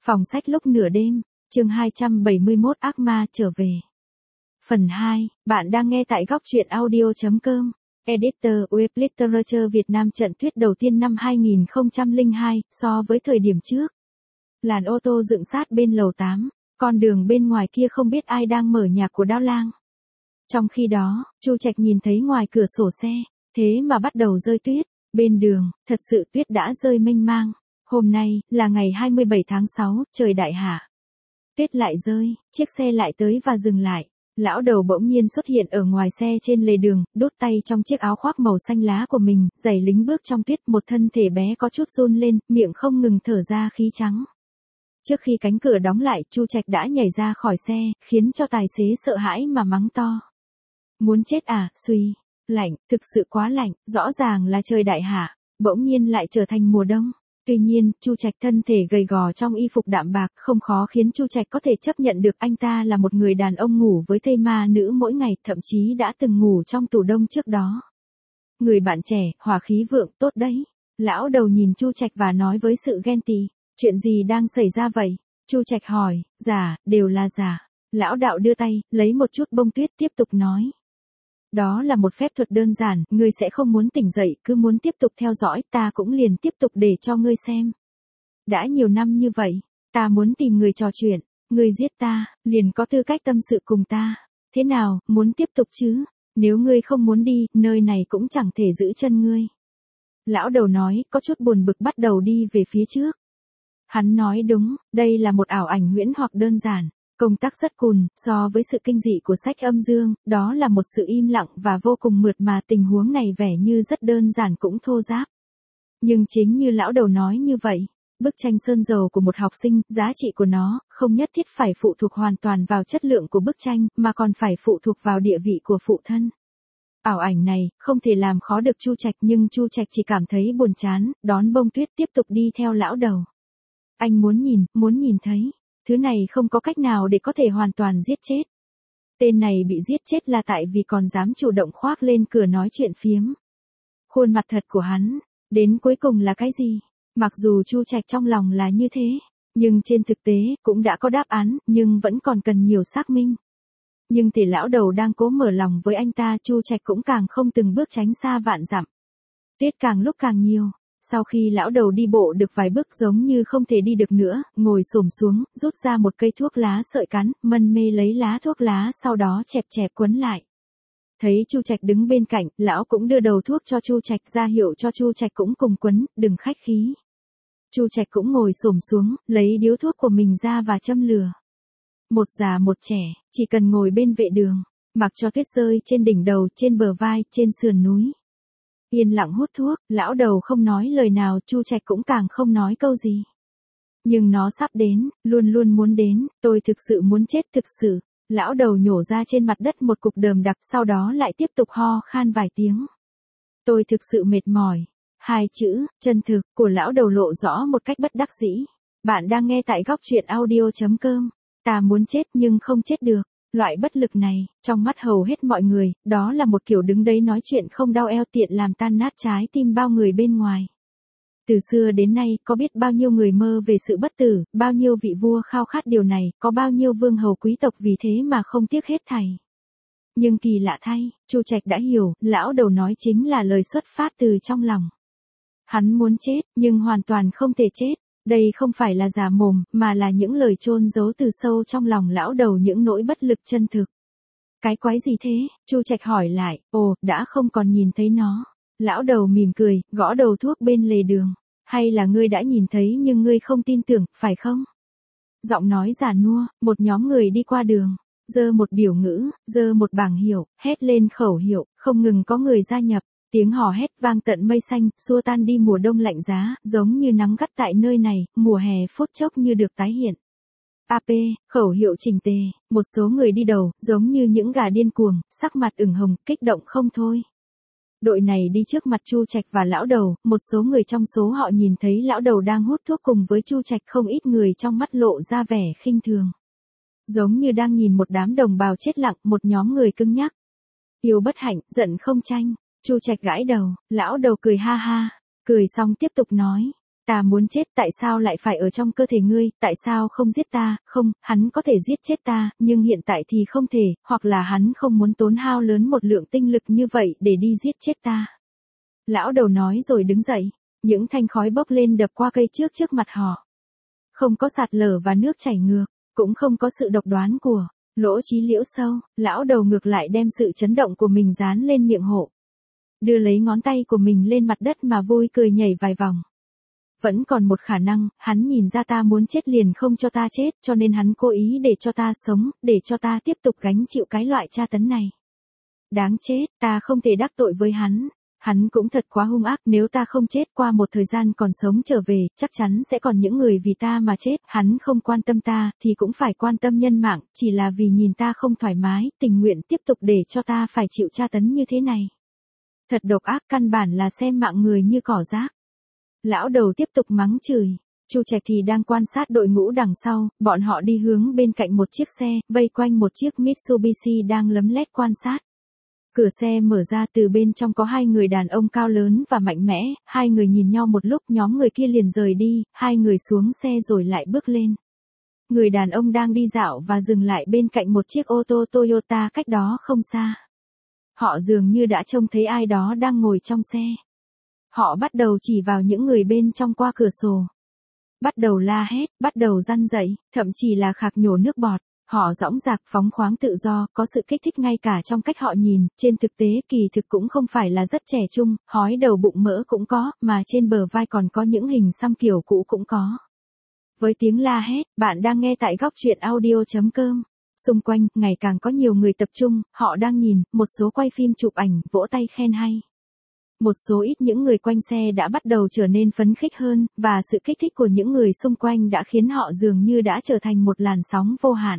Phòng sách lúc nửa đêm, chương 271 ác ma trở về. Phần 2, bạn đang nghe tại góc truyện audio.com. Editor Web Literature Việt Nam. Trận tuyết đầu tiên năm 2002, so với thời điểm trước. Làn ô tô dựng sát bên lầu 8, con đường bên ngoài kia không biết ai đang mở nhạc của Đao Lang. Trong khi đó, Chu Trạch nhìn thấy ngoài cửa sổ xe, thế mà bắt đầu rơi tuyết. Bên đường, thật sự tuyết đã rơi mênh mang. Hôm nay, là ngày 27 tháng 6, trời đại hạ. Tuyết lại rơi, chiếc xe lại tới và dừng lại. Lão Đầu bỗng nhiên xuất hiện ở ngoài xe trên lề đường, đút tay trong chiếc áo khoác màu xanh lá của mình, giày lính bước trong tuyết, một thân thể bé có chút run lên, miệng không ngừng thở ra khí trắng. Trước khi cánh cửa đóng lại, Chu Trạch đã nhảy ra khỏi xe, khiến cho tài xế sợ hãi mà mắng to. Muốn chết à, suy. Lạnh, thực sự quá lạnh, rõ ràng là trời đại hạ, bỗng nhiên lại trở thành mùa đông. Tuy nhiên, Chu Trạch thân thể gầy gò trong y phục đạm bạc, không khó khiến Chu Trạch có thể chấp nhận được anh ta là một người đàn ông ngủ với thây ma nữ mỗi ngày, thậm chí đã từng ngủ trong tủ đông trước đó. Người bạn trẻ, hỏa khí vượng, tốt đấy. Lão Đầu nhìn Chu Trạch và nói với sự ghen tị. Chuyện gì đang xảy ra vậy? Chu Trạch hỏi. Giả, đều là giả. Lão Đạo đưa tay, lấy một chút bông tuyết tiếp tục nói. Đó là một phép thuật đơn giản, ngươi sẽ không muốn tỉnh dậy, cứ muốn tiếp tục theo dõi, ta cũng liền tiếp tục để cho ngươi xem. Đã nhiều năm như vậy, ta muốn tìm người trò chuyện, ngươi giết ta, liền có tư cách tâm sự cùng ta. Thế nào, muốn tiếp tục chứ? Nếu ngươi không muốn đi, nơi này cũng chẳng thể giữ chân ngươi. Lão Đầu nói, có chút buồn bực bắt đầu đi về phía trước. Hắn nói đúng, đây là một ảo ảnh huyễn hoặc đơn giản. Công tác rất cùn, so với sự kinh dị của sách âm dương, đó là một sự im lặng và vô cùng mượt mà, tình huống này vẻ như rất đơn giản cũng thô ráp. Nhưng chính như Lão Đầu nói như vậy, bức tranh sơn dầu của một học sinh, giá trị của nó, không nhất thiết phải phụ thuộc hoàn toàn vào chất lượng của bức tranh, mà còn phải phụ thuộc vào địa vị của phụ thân. Ảo ảnh này, không thể làm khó được Chu Trạch, nhưng Chu Trạch chỉ cảm thấy buồn chán, đón bông tuyết tiếp tục đi theo Lão Đầu. Anh muốn nhìn thấy. Thứ này không có cách nào để có thể hoàn toàn giết chết. Tên này bị giết chết là tại vì còn dám chủ động khoác lên cửa nói chuyện phiếm. Khuôn mặt thật của hắn, đến cuối cùng là cái gì? Mặc dù Chu Trạch trong lòng là như thế, nhưng trên thực tế cũng đã có đáp án, nhưng vẫn còn cần nhiều xác minh. Nhưng thì Lão Đầu đang cố mở lòng với anh ta, Chu Trạch cũng càng không từng bước tránh xa vạn dặm. Tuyết càng lúc càng nhiều. Sau khi Lão Đầu đi bộ được vài bước giống như không thể đi được nữa, ngồi xổm xuống, rút ra một cây thuốc lá sợi cắn, mân mê lấy lá thuốc lá, sau đó chẹp chẹp quấn lại. Thấy Chu Trạch đứng bên cạnh, lão cũng đưa đầu thuốc cho Chu Trạch, ra hiệu cho Chu Trạch cũng cùng quấn, đừng khách khí. Chu Trạch cũng ngồi xổm xuống, lấy điếu thuốc của mình ra và châm lửa. Một già một trẻ, chỉ cần ngồi bên vệ đường, mặc cho tuyết rơi trên đỉnh đầu, trên bờ vai, trên sườn núi. Yên lặng hút thuốc, Lão Đầu không nói lời nào, Chu Trạch cũng càng không nói câu gì. Nhưng nó sắp đến, luôn luôn muốn đến, tôi thực sự muốn chết thực sự. Lão Đầu nhổ ra trên mặt đất một cục đờm đặc, sau đó lại tiếp tục ho khan vài tiếng. Tôi thực sự mệt mỏi. Hai chữ, chân thực, của Lão Đầu lộ rõ một cách bất đắc dĩ. Bạn đang nghe tại góc truyện audio.com. Ta muốn chết nhưng không chết được. Loại bất lực này, trong mắt hầu hết mọi người, đó là một kiểu đứng đấy nói chuyện không đau eo, tiện làm tan nát trái tim bao người bên ngoài. Từ xưa đến nay, có biết bao nhiêu người mơ về sự bất tử, bao nhiêu vị vua khao khát điều này, có bao nhiêu vương hầu quý tộc vì thế mà không tiếc hết thảy. Nhưng kỳ lạ thay, Chu Trạch đã hiểu, Lão Đầu nói chính là lời xuất phát từ trong lòng. Hắn muốn chết, nhưng hoàn toàn không thể chết. Đây không phải là giả mồm, mà là những lời chôn giấu từ sâu trong lòng Lão Đầu, những nỗi bất lực chân thực. Cái quái gì thế? Chu Trạch hỏi lại. Ồ, đã không còn nhìn thấy nó. Lão Đầu mỉm cười, gõ đầu thuốc bên lề đường. Hay là ngươi đã nhìn thấy nhưng ngươi không tin tưởng, phải không? Giọng nói già nua, một nhóm người đi qua đường. Giơ một biểu ngữ, giơ một bảng hiệu, hét lên khẩu hiệu, không ngừng có người gia nhập. Tiếng hò hét vang tận mây xanh, xua tan đi mùa đông lạnh giá, giống như nắng gắt tại nơi này, mùa hè phút chốc như được tái hiện. AP, khẩu hiệu chỉnh tề, một số người đi đầu, giống như những gà điên cuồng, sắc mặt ửng hồng, kích động không thôi. Đội này đi trước mặt Chu Trạch và Lão Đầu, một số người trong số họ nhìn thấy Lão Đầu đang hút thuốc cùng với Chu Trạch, không ít người trong mắt lộ ra vẻ khinh thường. Giống như đang nhìn một đám đồng bào chết lặng, một nhóm người cứng nhắc. Yêu bất hạnh, giận không tranh. Chu Trạch gãi đầu, Lão Đầu cười ha ha, cười xong tiếp tục nói, Ta muốn chết, tại sao lại phải ở trong cơ thể ngươi, tại sao không giết ta, không, hắn có thể giết chết ta, nhưng hiện tại thì không thể, hoặc là hắn không muốn tốn hao lớn một lượng tinh lực như vậy để đi giết chết ta. Lão đầu nói rồi đứng dậy, những thanh khói bốc lên đập qua cây trước mặt họ. Không có sạt lở và nước chảy ngược, cũng không có sự độc đoán của Lỗ Chí Liễu sâu, lão đầu ngược lại đem sự chấn động của mình dán lên miệng hộ. Đưa lấy ngón tay của mình lên mặt đất mà vui cười nhảy vài vòng. Vẫn còn một khả năng, hắn nhìn ra ta muốn chết liền không cho ta chết, cho nên hắn cố ý để cho ta sống, để cho ta tiếp tục gánh chịu cái loại tra tấn này. Đáng chết, ta không thể đắc tội với hắn. Hắn cũng thật quá hung ác, nếu ta không chết qua một thời gian còn sống trở về, chắc chắn sẽ còn những người vì ta mà chết, hắn không quan tâm ta, thì cũng phải quan tâm nhân mạng, chỉ là vì nhìn ta không thoải mái, tình nguyện tiếp tục để cho ta phải chịu tra tấn như thế này. Thật độc ác, căn bản là xem mạng người như cỏ rác. Lão đầu tiếp tục mắng chửi. Chu Trạch thì đang quan sát đội ngũ đằng sau, bọn họ đi hướng bên cạnh một chiếc xe, vây quanh một chiếc Mitsubishi đang lấm lét quan sát. Cửa xe mở ra, từ bên trong có hai người đàn ông cao lớn và mạnh mẽ, hai người nhìn nhau một lúc, nhóm người kia liền rời đi, hai người xuống xe rồi lại bước lên. Người đàn ông đang đi dạo và dừng lại bên cạnh một chiếc ô tô Toyota cách đó không xa. Họ dường như đã trông thấy ai đó đang ngồi trong xe. Họ bắt đầu chỉ vào những người bên trong qua cửa sổ. Bắt đầu la hét, bắt đầu răn dậy, thậm chí là khạc nhổ nước bọt. Họ dõng dạc, phóng khoáng tự do, có sự kích thích ngay cả trong cách họ nhìn, trên thực tế kỳ thực cũng không phải là rất trẻ trung, hói đầu bụng mỡ cũng có, mà trên bờ vai còn có những hình xăm kiểu cũ cũng có. Với tiếng la hét, bạn đang nghe tại góc truyện audio.com. Xung quanh, ngày càng có nhiều người tập trung, họ đang nhìn, một số quay phim chụp ảnh, vỗ tay khen hay. Một số ít những người quanh xe đã bắt đầu trở nên phấn khích hơn, và sự kích thích của những người xung quanh đã khiến họ dường như đã trở thành một làn sóng vô hạn.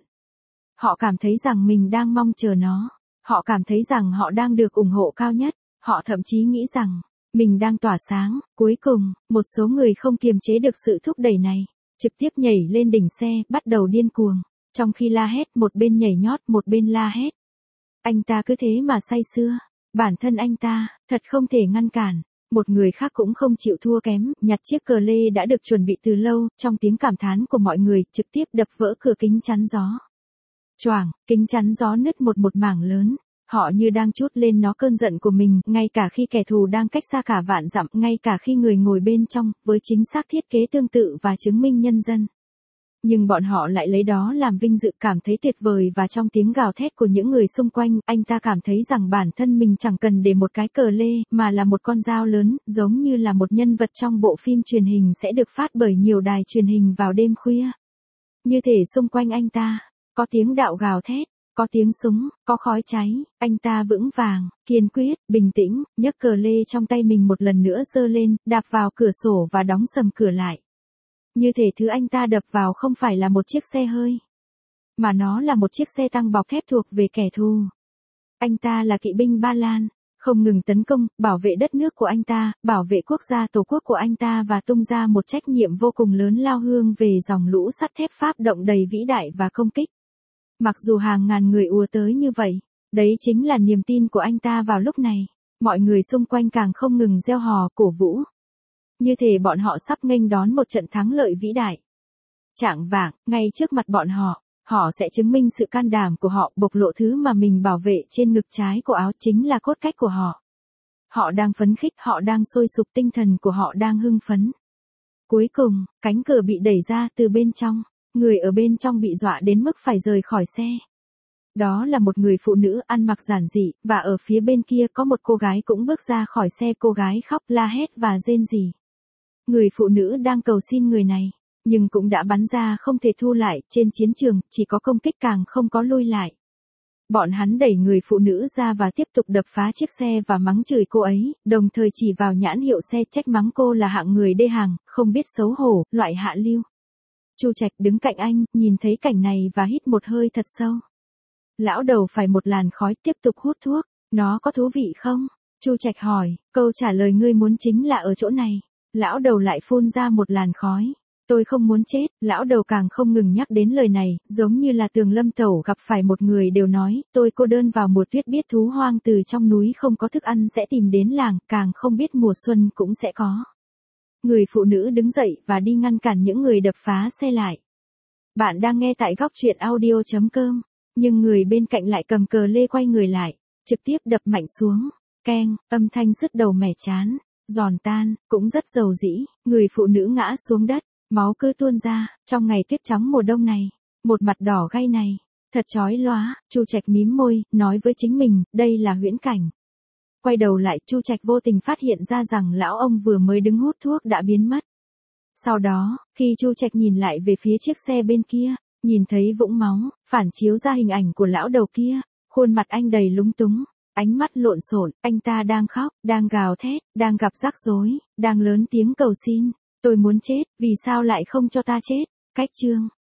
Họ cảm thấy rằng mình đang mong chờ nó. Họ cảm thấy rằng họ đang được ủng hộ cao nhất. Họ thậm chí nghĩ rằng mình đang tỏa sáng. Cuối cùng, một số người không kiềm chế được sự thúc đẩy này, trực tiếp nhảy lên đỉnh xe, bắt đầu điên cuồng. Trong khi la hét, một bên nhảy nhót, một bên la hét. Anh ta cứ thế mà say sưa. Bản thân anh ta, thật không thể ngăn cản. Một người khác cũng không chịu thua kém, nhặt chiếc cờ lê đã được chuẩn bị từ lâu, trong tiếng cảm thán của mọi người, trực tiếp đập vỡ cửa kính chắn gió. Choảng, kính chắn gió nứt một mảng lớn. Họ như đang trút lên nó cơn giận của mình, ngay cả khi kẻ thù đang cách xa cả vạn dặm, ngay cả khi người ngồi bên trong, với chính xác thiết kế tương tự và chứng minh nhân dân. Nhưng bọn họ lại lấy đó làm vinh dự, cảm thấy tuyệt vời, và trong tiếng gào thét của những người xung quanh, anh ta cảm thấy rằng bản thân mình chẳng cần để một cái cờ lê, mà là một con dao lớn, giống như là một nhân vật trong bộ phim truyền hình sẽ được phát bởi nhiều đài truyền hình vào đêm khuya. Như thể xung quanh anh ta, có tiếng đạo gào thét, có tiếng súng, có khói cháy, anh ta vững vàng, kiên quyết, bình tĩnh, nhấc cờ lê trong tay mình một lần nữa giơ lên, đạp vào cửa sổ và đóng sầm cửa lại. Như thể thứ anh ta đập vào không phải là một chiếc xe hơi, mà nó là một chiếc xe tăng bọc thép thuộc về kẻ thù. Anh ta là kỵ binh Ba Lan, không ngừng tấn công, bảo vệ đất nước của anh ta, bảo vệ quốc gia tổ quốc của anh ta, và tung ra một trách nhiệm vô cùng lớn lao hướng về dòng lũ sắt thép Pháp động đầy vĩ đại và công kích. Mặc dù hàng ngàn người ùa tới như vậy, đấy chính là niềm tin của anh ta vào lúc này. Mọi người xung quanh càng không ngừng reo hò, cổ vũ. Như thể bọn họ sắp nghênh đón một trận thắng lợi vĩ đại. Chạng vạng, ngay trước mặt bọn họ sẽ chứng minh sự can đảm của họ, bộc lộ thứ mà mình bảo vệ trên ngực trái của áo, chính là cốt cách của họ. Họ đang phấn khích, họ đang sôi sục, tinh thần của họ đang hưng phấn. Cuối cùng, cánh cửa bị đẩy ra từ bên trong. Người ở bên trong bị dọa đến mức phải rời khỏi xe. Đó là một người phụ nữ ăn mặc giản dị, và ở phía bên kia có một cô gái cũng bước ra khỏi xe. Cô gái khóc, la hét và rên rỉ. Người phụ nữ đang cầu xin người này, nhưng cũng đã bắn ra không thể thu lại. Trên chiến trường, chỉ có công kích càng không có lui lại. Bọn hắn đẩy người phụ nữ ra và tiếp tục đập phá chiếc xe và mắng chửi cô ấy, đồng thời chỉ vào nhãn hiệu xe, trách mắng cô là hạng người đê hàng, không biết xấu hổ, loại hạ lưu. Chu Trạch đứng cạnh anh, nhìn thấy cảnh này và hít một hơi thật sâu. Lão đầu phẩy một làn khói, tiếp tục hút thuốc. Nó có thú vị không? Chu Trạch hỏi. Câu trả lời ngươi muốn chính là ở chỗ này. Lão đầu lại phun ra một làn khói. Tôi không muốn chết. Lão đầu càng không ngừng nhắc đến lời này, giống như là Tường Lâm Tẩu gặp phải một người đều nói, tôi cô đơn vào mùa tuyết, biết thú hoang từ trong núi không có thức ăn sẽ tìm đến làng, càng không biết mùa xuân cũng sẽ có. Người phụ nữ đứng dậy và đi ngăn cản những người đập phá xe lại. Bạn đang nghe tại góc chuyện audio.com, nhưng người bên cạnh lại cầm cờ lê quay người lại, trực tiếp đập mạnh xuống. Keng, âm thanh sứt đầu mẻ chán, giòn tan, cũng rất dầu dĩ. Người phụ nữ ngã xuống đất, máu cứ tuôn ra. Trong ngày tuyết trắng mùa đông này, một mặt đỏ gay này, thật chói lóa. Chu Trạch mím môi, nói với chính mình, đây là huyễn cảnh. Quay đầu lại, Chu Trạch vô tình phát hiện ra rằng lão ông vừa mới đứng hút thuốc đã biến mất. Sau đó, khi Chu Trạch nhìn lại về phía chiếc xe bên kia, nhìn thấy vũng máu, phản chiếu ra hình ảnh của lão đầu kia, khuôn mặt anh đầy lúng túng, ánh mắt lộn xộn, anh ta đang khóc, đang gào thét, đang gặp rắc rối, đang lớn tiếng cầu xin, tôi muốn chết, vì sao lại không cho ta chết? Cách chương